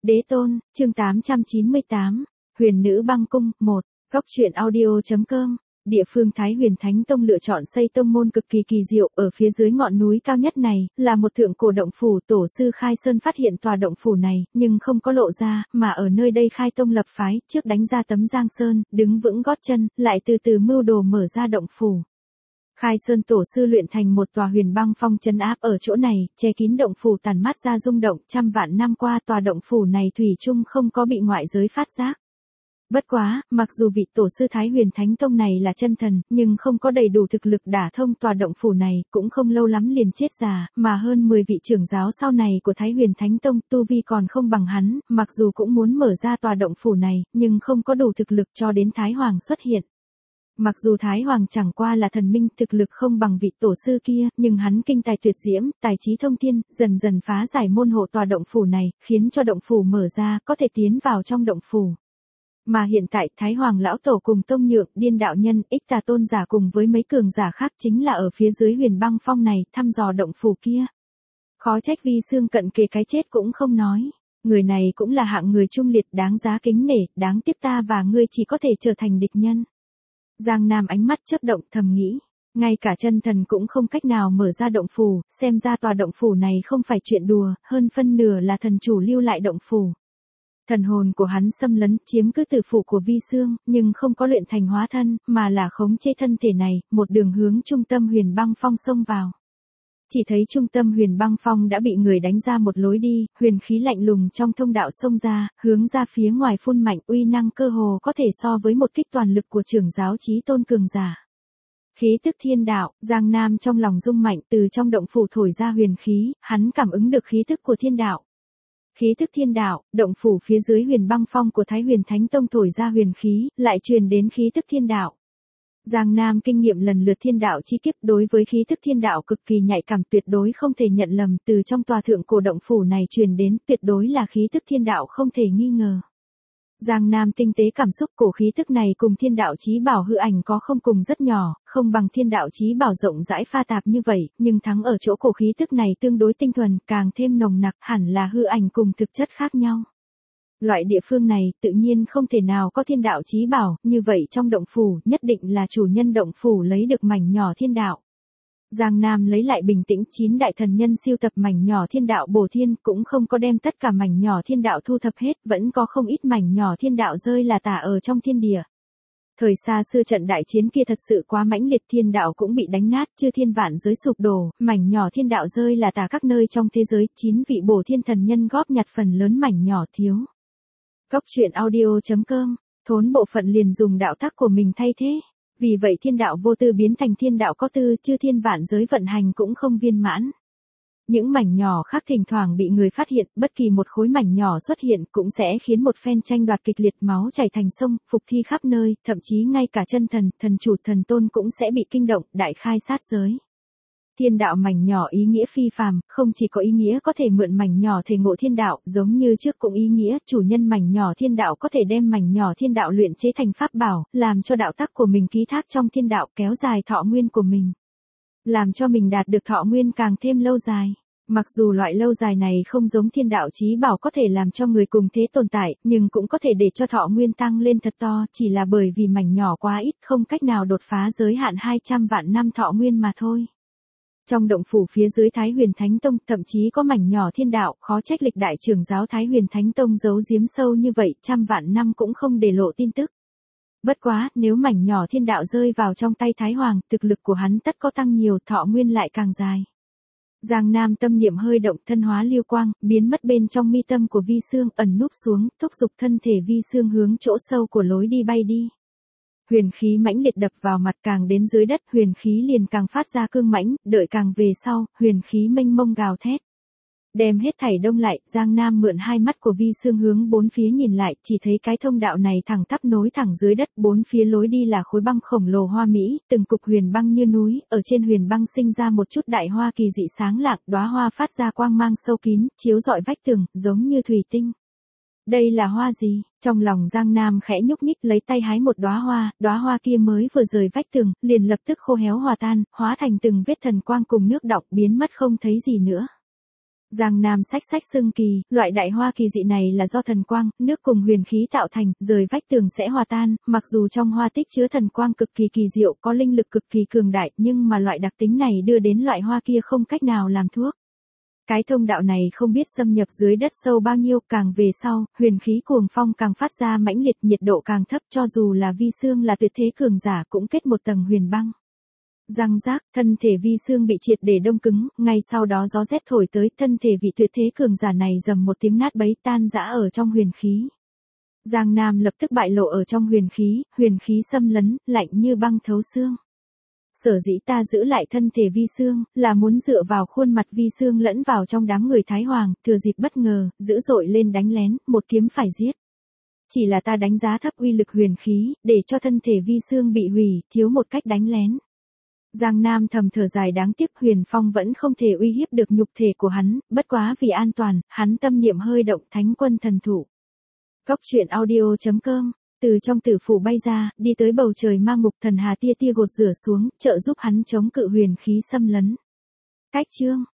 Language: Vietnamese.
Đế tôn, chương 898, Huyền nữ băng cung, 1, Góc truyện audio.com. Địa phương Thái Huyền Thánh Tông lựa chọn xây tông môn cực kỳ kỳ diệu, ở phía dưới ngọn núi cao nhất này, là một thượng cổ động phủ. Tổ sư Khai Sơn phát hiện tòa động phủ này, nhưng không có lộ ra, mà ở nơi đây khai tông lập phái, trước đánh ra tấm giang sơn, đứng vững gót chân, lại từ từ mưu đồ mở ra động phủ. Khai Sơn tổ sư luyện thành một tòa huyền băng phong trấn áp ở chỗ này, che kín động phủ tàn mát ra rung động. Trăm vạn năm qua tòa động phủ này thủy chung không có bị ngoại giới phát giác. Bất quá, mặc dù vị tổ sư Thái Huyền Thánh Tông này là chân thần, nhưng không có đầy đủ thực lực đả thông tòa động phủ này, cũng không lâu lắm liền chết già, mà hơn 10 vị trưởng giáo sau này của Thái Huyền Thánh Tông tu vi còn không bằng hắn, mặc dù cũng muốn mở ra tòa động phủ này, nhưng không có đủ thực lực cho đến Thái Hoàng xuất hiện. Mặc dù Thái Hoàng chẳng qua là thần minh, thực lực không bằng vị tổ sư kia, nhưng hắn kinh tài tuyệt diễm, tài trí thông thiên, dần dần phá giải môn hộ tòa động phủ này, khiến cho động phủ mở ra, có thể tiến vào trong động phủ. Mà hiện tại Thái Hoàng lão tổ cùng Tông Nhượng, Điên đạo nhân, Ích Tà tôn giả cùng với mấy cường giả khác chính là ở phía dưới huyền băng phong này, thăm dò động phủ kia. Khó trách Vi Xương cận kề cái chết cũng không nói. Người này cũng là hạng người trung liệt đáng giá kính nể, đáng tiếc ta và ngươi chỉ có thể trở thành địch nhân. Giang Nam ánh mắt chớp động thầm nghĩ. Ngay cả chân thần cũng không cách nào mở ra động phủ, xem ra tòa động phủ này không phải chuyện đùa, hơn phân nửa là thần chủ lưu lại động phủ. Thần hồn của hắn xâm lấn, chiếm cứ tử phủ của Vi Xương, nhưng không có luyện thành hóa thân, mà là khống chế thân thể này, một đường hướng trung tâm huyền băng phong xông vào. Chỉ thấy trung tâm huyền băng phong đã bị người đánh ra một lối đi, huyền khí lạnh lùng trong thông đạo xông ra, hướng ra phía ngoài phun mạnh, uy năng cơ hồ có thể so với một kích toàn lực của trưởng giáo chí tôn cường giả. Khí tức thiên đạo, Giang Nam trong lòng rung mạnh, từ trong động phủ thổi ra huyền khí, hắn cảm ứng được khí tức của thiên đạo. Khí thức thiên đạo, động phủ phía dưới huyền băng phong của Thái Huyền Thánh Tông thổi ra huyền khí, lại truyền đến khí thức thiên đạo. Giang Nam kinh nghiệm lần lượt thiên đạo chi kiếp, đối với khí thức thiên đạo cực kỳ nhạy cảm, tuyệt đối không thể nhận lầm, từ trong tòa thượng cổ động phủ này truyền đến, tuyệt đối là khí thức thiên đạo không thể nghi ngờ. Giang Nam tinh tế cảm xúc, cổ khí thức này cùng thiên đạo chí bảo hư ảnh có không cùng rất nhỏ, không bằng thiên đạo chí bảo rộng rãi pha tạp như vậy, nhưng thắng ở chỗ cổ khí thức này tương đối tinh thuần, càng thêm nồng nặc, hẳn là hư ảnh cùng thực chất khác nhau. Loại địa phương này tự nhiên không thể nào có thiên đạo chí bảo, như vậy trong động phủ nhất định là chủ nhân động phủ lấy được mảnh nhỏ thiên đạo. Giang Nam lấy lại bình tĩnh, 9 đại thần nhân siêu tập mảnh nhỏ thiên đạo bổ thiên, cũng không có đem tất cả mảnh nhỏ thiên đạo thu thập hết, vẫn có không ít mảnh nhỏ thiên đạo rơi là tả ở trong thiên địa. Thời xa xưa trận đại chiến kia thật sự quá mãnh liệt, thiên đạo cũng bị đánh nát, chư thiên vạn giới sụp đổ, mảnh nhỏ thiên đạo rơi là tả các nơi trong thế giới, 9 vị bổ thiên thần nhân góp nhặt phần lớn mảnh nhỏ thiếu. Góc truyện audio.com, thốn bộ phận liền dùng đạo tác của mình thay thế. Vì vậy thiên đạo vô tư biến thành thiên đạo có tư, chư thiên vạn giới vận hành cũng không viên mãn. Những mảnh nhỏ khác thỉnh thoảng bị người phát hiện, bất kỳ một khối mảnh nhỏ xuất hiện cũng sẽ khiến một phen tranh đoạt kịch liệt, máu chảy thành sông, phục thi khắp nơi, thậm chí ngay cả chân thần, thần chủ, thần tôn cũng sẽ bị kinh động, đại khai sát giới. Thiên đạo mảnh nhỏ ý nghĩa phi phàm, không chỉ có ý nghĩa có thể mượn mảnh nhỏ thể ngộ thiên đạo, giống như trước cũng ý nghĩa chủ nhân mảnh nhỏ thiên đạo có thể đem mảnh nhỏ thiên đạo luyện chế thành pháp bảo, làm cho đạo tắc của mình ký thác trong thiên đạo, kéo dài thọ nguyên của mình. Làm cho mình đạt được thọ nguyên càng thêm lâu dài. Mặc dù loại lâu dài này không giống thiên đạo chí bảo có thể làm cho người cùng thế tồn tại, nhưng cũng có thể để cho thọ nguyên tăng lên thật to, chỉ là bởi vì mảnh nhỏ quá ít, không cách nào đột phá giới hạn 200 vạn năm thọ nguyên mà thôi. Trong động phủ phía dưới Thái Huyền Thánh Tông, thậm chí có mảnh nhỏ thiên đạo, khó trách lịch đại trưởng giáo Thái Huyền Thánh Tông giấu giếm sâu như vậy, trăm vạn năm cũng không để lộ tin tức. Bất quá, nếu mảnh nhỏ thiên đạo rơi vào trong tay Thái Hoàng, thực lực của hắn tất có tăng nhiều, thọ nguyên lại càng dài. Giang Nam tâm niệm hơi động, thân hóa lưu quang, biến mất bên trong mi tâm của Vi Xương, ẩn núp xuống, thúc giục thân thể Vi Xương hướng chỗ sâu của lối đi bay đi. Huyền khí mãnh liệt đập vào mặt, càng đến dưới đất, huyền khí liền càng phát ra cương mãnh, đợi càng về sau, huyền khí mênh mông gào thét. Đem hết thảy đông lại, Giang Nam mượn hai mắt của Vi Xương hướng bốn phía nhìn lại, chỉ thấy cái thông đạo này thẳng tắp nối thẳng dưới đất, bốn phía lối đi là khối băng khổng lồ hoa mỹ, từng cục huyền băng như núi, ở trên huyền băng sinh ra một chút đại hoa kỳ dị sáng lạng, đóa hoa phát ra quang mang sâu kín, chiếu rọi vách tường, giống như thủy tinh. Đây là hoa gì? Trong lòng Giang Nam khẽ nhúc nhích, lấy tay hái một đóa hoa kia mới vừa rời vách tường, liền lập tức khô héo hòa tan, hóa thành từng vết thần quang cùng nước đọng, biến mất không thấy gì nữa. Giang Nam xách xách xương kỳ, loại đại hoa kỳ dị này là do thần quang, nước cùng huyền khí tạo thành, rời vách tường sẽ hòa tan, mặc dù trong hoa tích chứa thần quang cực kỳ kỳ diệu, có linh lực cực kỳ cường đại, nhưng mà loại đặc tính này đưa đến loại hoa kia không cách nào làm thuốc. Cái thông đạo này không biết xâm nhập dưới đất sâu bao nhiêu, càng về sau, huyền khí cuồng phong càng phát ra mãnh liệt, nhiệt độ càng thấp, cho dù là Vi Xương là tuyệt thế cường giả cũng kết một tầng huyền băng. Răng rác, thân thể Vi Xương bị triệt để đông cứng, ngay sau đó gió rét thổi tới, thân thể vị tuyệt thế cường giả này rầm một tiếng nát bấy tan rã ở trong huyền khí. Giang Nam lập tức bại lộ ở trong huyền khí xâm lấn, lạnh như băng thấu xương. Sở dĩ ta giữ lại thân thể Vi Xương, là muốn dựa vào khuôn mặt Vi Xương lẫn vào trong đám người Thái Hoàng, thừa dịp bất ngờ, dữ dội lên đánh lén, một kiếm phải giết. Chỉ là ta đánh giá thấp uy lực huyền khí, để cho thân thể Vi Xương bị hủy, thiếu một cách đánh lén. Giang Nam thầm thở dài đáng tiếc Huyền Phong vẫn không thể uy hiếp được nhục thể của hắn, bất quá vì an toàn, hắn tâm niệm hơi động Thánh Quân Thần Thụ. Cốc truyện audio.com, từ trong tử phủ bay ra, đi tới bầu trời mang ngục thần hà tia tia gột rửa xuống, trợ giúp hắn chống cự huyền khí xâm lấn. Cách chương